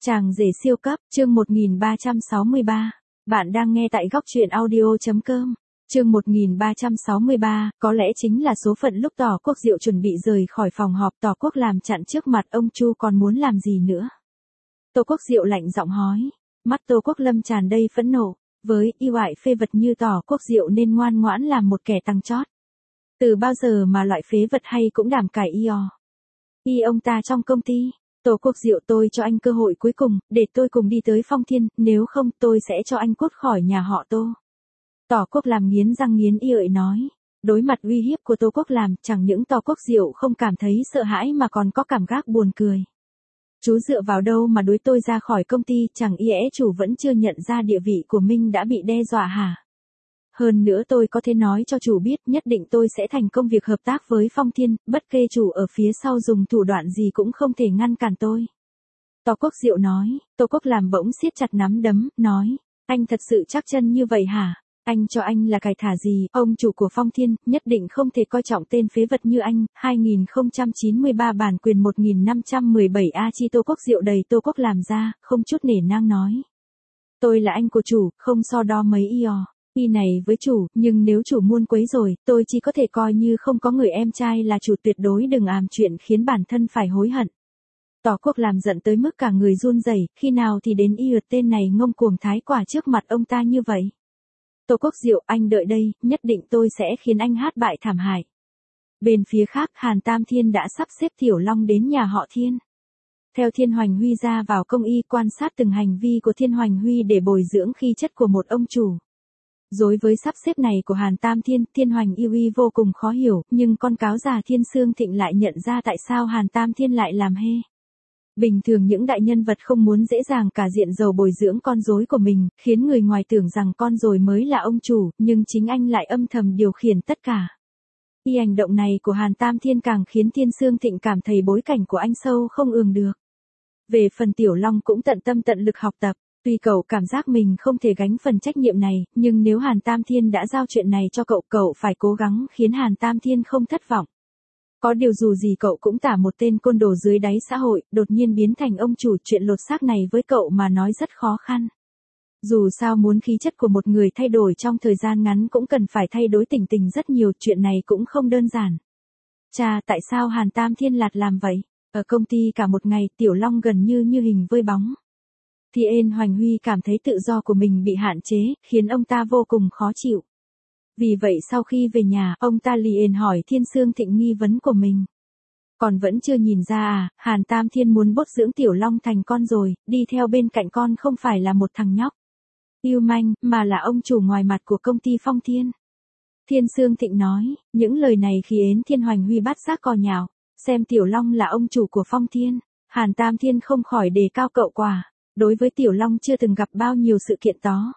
Chàng rể siêu cấp, chương 1363. Bạn đang nghe tại góc truyện audio.com. Chương 1363, có lẽ chính là số phận lúc Tỏ Quốc Diệu chuẩn bị rời khỏi phòng họp, Tỏ Quốc làm chặn trước mặt ông Chu còn muốn làm gì nữa. Tô Quốc Diệu lạnh giọng hói, mắt Tô Quốc Lâm tràn đầy phẫn nộ, với y oại phê vật như Tỏ Quốc Diệu nên ngoan ngoãn làm một kẻ tăng chót. Từ bao giờ mà loại phế vật hay cũng đảm cải y ông ta trong công ty. Tô Quốc Diệu, tôi cho anh cơ hội cuối cùng, để tôi cùng đi tới Phong Thiên, nếu không tôi sẽ cho anh cút khỏi nhà họ Tô. Tỏ Quốc làm nghiến răng nghiến lợi nói. Đối mặt uy hiếp của Tô Quốc làm, chẳng những Tỏ Quốc Diệu không cảm thấy sợ hãi mà còn có cảm giác buồn cười. Chú dựa vào đâu mà đuổi tôi ra khỏi công ty, chẳng lẽ chủ vẫn chưa nhận ra địa vị của mình đã bị đe dọa hả? Hơn nữa tôi có thể nói cho chủ biết, nhất định tôi sẽ thành công việc hợp tác với Phong Thiên, bất kể chủ ở phía sau dùng thủ đoạn gì cũng không thể ngăn cản tôi. Tỏ Quốc Diệu nói. Tô Quốc làm bỗng siết chặt nắm đấm, nói, anh thật sự chắc chân như vậy hả? Anh cho anh là cải thả gì, ông chủ của Phong Thiên, nhất định không thể coi trọng tên phế vật như anh. 2093 bản quyền 1517 A chi. Tô Quốc Diệu đầy Tô Quốc làm ra, không chút nể nang nói. Tôi là anh của chủ, không so đo mấy y này với chủ, nhưng nếu chủ muốn quấy rồi, tôi chỉ có thể coi như không có người em trai là chủ, tuyệt đối đừng làm chuyện khiến bản thân phải hối hận. Tỏ Quốc làm giận tới mức cả người run rẩy, khi nào thì đến tên này ngông cuồng thái quả trước mặt ông ta như vậy. Tô Quốc Diệu, anh đợi đây, nhất định tôi sẽ khiến anh hát bại thảm hại. Bên phía khác, Hàn Tam Thiên đã sắp xếp Tiểu Long đến nhà họ Thiên. Theo Thiên Hoành Huy ra vào công y, quan sát từng hành vi của Thiên Hoành Huy để bồi dưỡng khí chất của một ông chủ. Đối với sắp xếp này của Hàn Tam Thiên, Thiên Hoành Huy vô cùng khó hiểu, nhưng con cáo già Thiên Sương Thịnh lại nhận ra tại sao Hàn Tam Thiên lại làm hê. Bình thường những đại nhân vật không muốn dễ dàng cả diện dầu bồi dưỡng con rối của mình, khiến người ngoài tưởng rằng con rồi mới là ông chủ, nhưng chính anh lại âm thầm điều khiển tất cả. Hành động này của Hàn Tam Thiên càng khiến Thiên Sương Thịnh cảm thấy bối cảnh của anh sâu không ường được. Về phần Tiểu Long cũng tận tâm tận lực học tập. Tuy cậu cảm giác mình không thể gánh phần trách nhiệm này, nhưng nếu Hàn Tam Thiên đã giao chuyện này cho cậu, cậu phải cố gắng khiến Hàn Tam Thiên không thất vọng. Có điều dù gì cậu cũng tả một tên côn đồ dưới đáy xã hội, đột nhiên biến thành ông chủ, chuyện lột xác này với cậu mà nói rất khó khăn. Dù sao muốn khí chất của một người thay đổi trong thời gian ngắn cũng cần phải thay đổi tình rất nhiều, chuyện này cũng không đơn giản. Chà, tại sao Hàn Tam Thiên lạt làm vậy? Ở công ty cả một ngày, Tiểu Long gần như hình với bóng. Thiên Hoành Huy cảm thấy tự do của mình bị hạn chế, khiến ông ta vô cùng khó chịu. Vì vậy sau khi về nhà, ông ta liền hỏi Thiên Sương Thịnh nghi vấn của mình. Còn vẫn chưa nhìn ra à, Hàn Tam Thiên muốn bốt dưỡng Tiểu Long thành con rồi, đi theo bên cạnh con không phải là một thằng nhóc yêu manh, mà là ông chủ ngoài mặt của công ty Phong Thiên. Thiên Sương Thịnh nói, những lời này khiến Thiên Hoành Huy bắt giác cò nhào, xem Tiểu Long là ông chủ của Phong Thiên. Hàn Tam Thiên không khỏi đề cao cậu quả. Đối với Tiểu Long chưa từng gặp bao nhiêu sự kiện đó.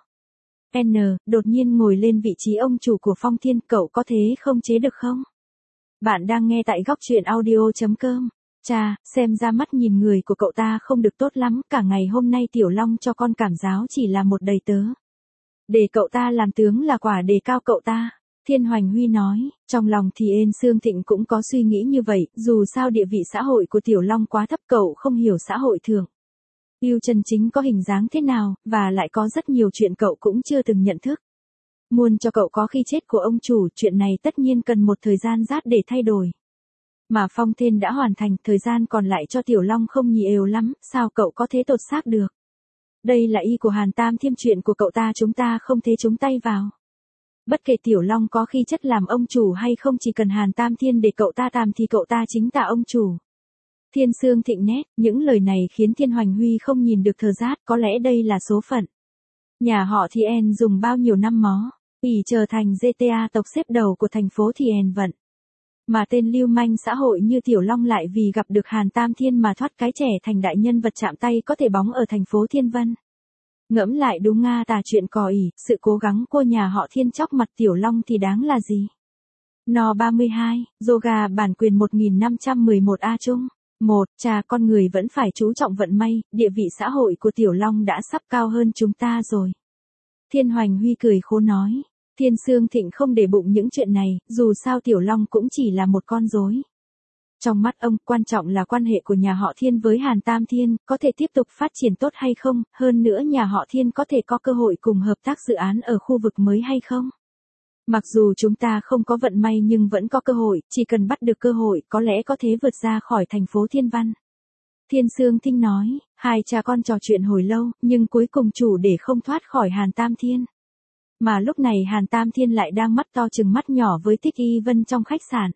Đột nhiên ngồi lên vị trí ông chủ của Phong Thiên, cậu có thế không chế được không? Bạn đang nghe tại góc truyện audio.com. Chà, xem ra mắt nhìn người của cậu ta không được tốt lắm, cả ngày hôm nay Tiểu Long cho con cảm giáo chỉ là một đầy tớ. Để cậu ta làm tướng là quả đề cao cậu ta. Thiên Hoành Huy nói, trong lòng thì Sương Thịnh cũng có suy nghĩ như vậy, dù sao địa vị xã hội của Tiểu Long quá thấp, cậu không hiểu xã hội thường. Yêu chân chính có hình dáng thế nào, và lại có rất nhiều chuyện cậu cũng chưa từng nhận thức. Muốn cho cậu có khi chết của ông chủ, chuyện này tất nhiên cần một thời gian rát để thay đổi. Mà Phong Thiên đã hoàn thành, thời gian còn lại cho Tiểu Long không nhiều lắm, sao cậu có thể tột xác được? Đây là ý của Hàn Tam Thiên, chuyện của cậu ta chúng ta không thể nhúng tay vào. Bất kể Tiểu Long có khí chất làm ông chủ hay không, chỉ cần Hàn Tam Thiên để cậu ta làm thì cậu ta chính là ông chủ. Thiên Sương Thịnh nét, những lời này khiến Thiên Hoành Huy không nhìn được thờ rát, có lẽ đây là số phận. Nhà họ Thiên dùng bao nhiêu năm mó, trở thành GTA tộc xếp đầu của thành phố Thiên vận. Mà tên lưu manh xã hội như Tiểu Long lại vì gặp được Hàn Tam Thiên mà thoát cái trẻ thành đại nhân vật chạm tay có thể bóng ở thành phố Thiên Vân. Ngẫm lại đúng nga tà chuyện cò ỉ, sự cố gắng của nhà họ Thiên chóc mặt Tiểu Long thì đáng là gì? No 32, Yoga bản quyền 1511 A chung. Chà, con người vẫn phải chú trọng vận may, địa vị xã hội của Tiểu Long đã sắp cao hơn chúng ta rồi. Thiên Hoành Huy cười khổ nói. Thiên Sương Thịnh không để bụng những chuyện này, dù sao Tiểu Long cũng chỉ là một con rối. Trong mắt ông, quan trọng là quan hệ của nhà họ Thiên với Hàn Tam Thiên, có thể tiếp tục phát triển tốt hay không, hơn nữa nhà họ Thiên có thể có cơ hội cùng hợp tác dự án ở khu vực mới hay không. Mặc dù chúng ta không có vận may nhưng vẫn có cơ hội, chỉ cần bắt được cơ hội có lẽ có thể vượt ra khỏi thành phố Thiên Văn. Thiên Sương Thinh nói, hai cha con trò chuyện hồi lâu, nhưng cuối cùng chủ để không thoát khỏi Hàn Tam Thiên. Mà lúc này Hàn Tam Thiên lại đang mắt to chừng mắt nhỏ với Thích Y Vân trong khách sạn.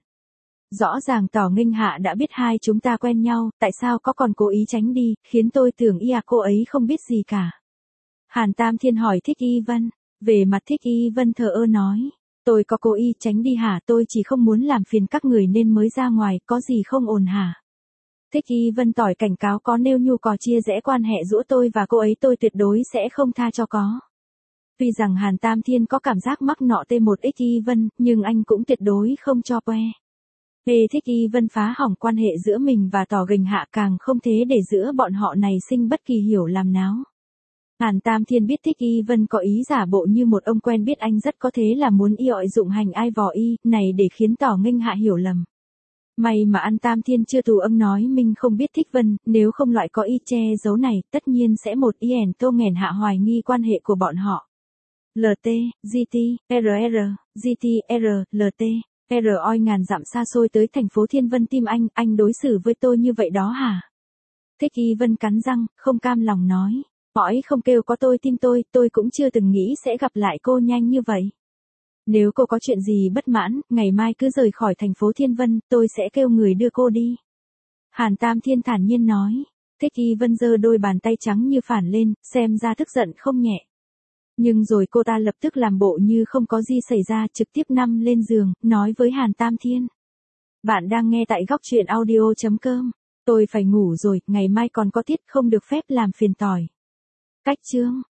Rõ ràng Tỏ Nghênh Hạ đã biết hai chúng ta quen nhau, tại sao có còn cố ý tránh đi, khiến tôi tưởng cô ấy không biết gì cả. Hàn Tam Thiên hỏi Thích Y Vân, về mặt Thích Y Vân thờ ơ nói, tôi có cố ý tránh đi hả, tôi chỉ không muốn làm phiền các người nên mới ra ngoài, có gì không ổn hả? Thích Y Vân tỏi cảnh cáo có nêu nhu cò chia rẽ quan hệ giữa tôi và cô ấy tôi tuyệt đối sẽ không tha cho có. Tuy rằng Hàn Tam Thiên có cảm giác mắc nọ T1X Y Vân, nhưng anh cũng tuyệt đối không cho que. Thích Y Vân phá hỏng quan hệ giữa mình và Tỏ Nghênh Hạ càng không thế để giữa bọn họ này sinh bất kỳ hiểu lầm náo. Hàn Tam Thiên biết Thích Y Vân có ý giả bộ như một ông quen biết anh rất có thế là muốn dụng hành ai vò này để khiến Tỏ Nghênh Hạ hiểu lầm. May mà An Tam Thiên chưa tù âm nói mình không biết Thích Vân, nếu không loại có che giấu này, tất nhiên sẽ một tô nghèn hạ hoài nghi quan hệ của bọn họ. LT, GT, RR, GT, R, LT, R oi ngàn dặm xa xôi tới thành phố Thiên Vân tim anh đối xử với tôi như vậy đó hả? Thích Y Vân cắn răng, không cam lòng nói, hỏi không kêu có tôi tim tôi cũng chưa từng nghĩ sẽ gặp lại cô nhanh như vậy. Nếu cô có chuyện gì bất mãn, ngày mai cứ rời khỏi thành phố Thiên Vân, tôi sẽ kêu người đưa cô đi. Hàn Tam Thiên thản nhiên nói, Thích Y Vân giơ đôi bàn tay trắng như phản lên, xem ra tức giận không nhẹ. Nhưng rồi cô ta lập tức làm bộ như không có gì xảy ra, trực tiếp nằm lên giường, nói với Hàn Tam Thiên. Bạn đang nghe tại góc truyện audio.com. Tôi phải ngủ rồi, ngày mai còn có tiết không được phép làm phiền tỏi. Cách chương.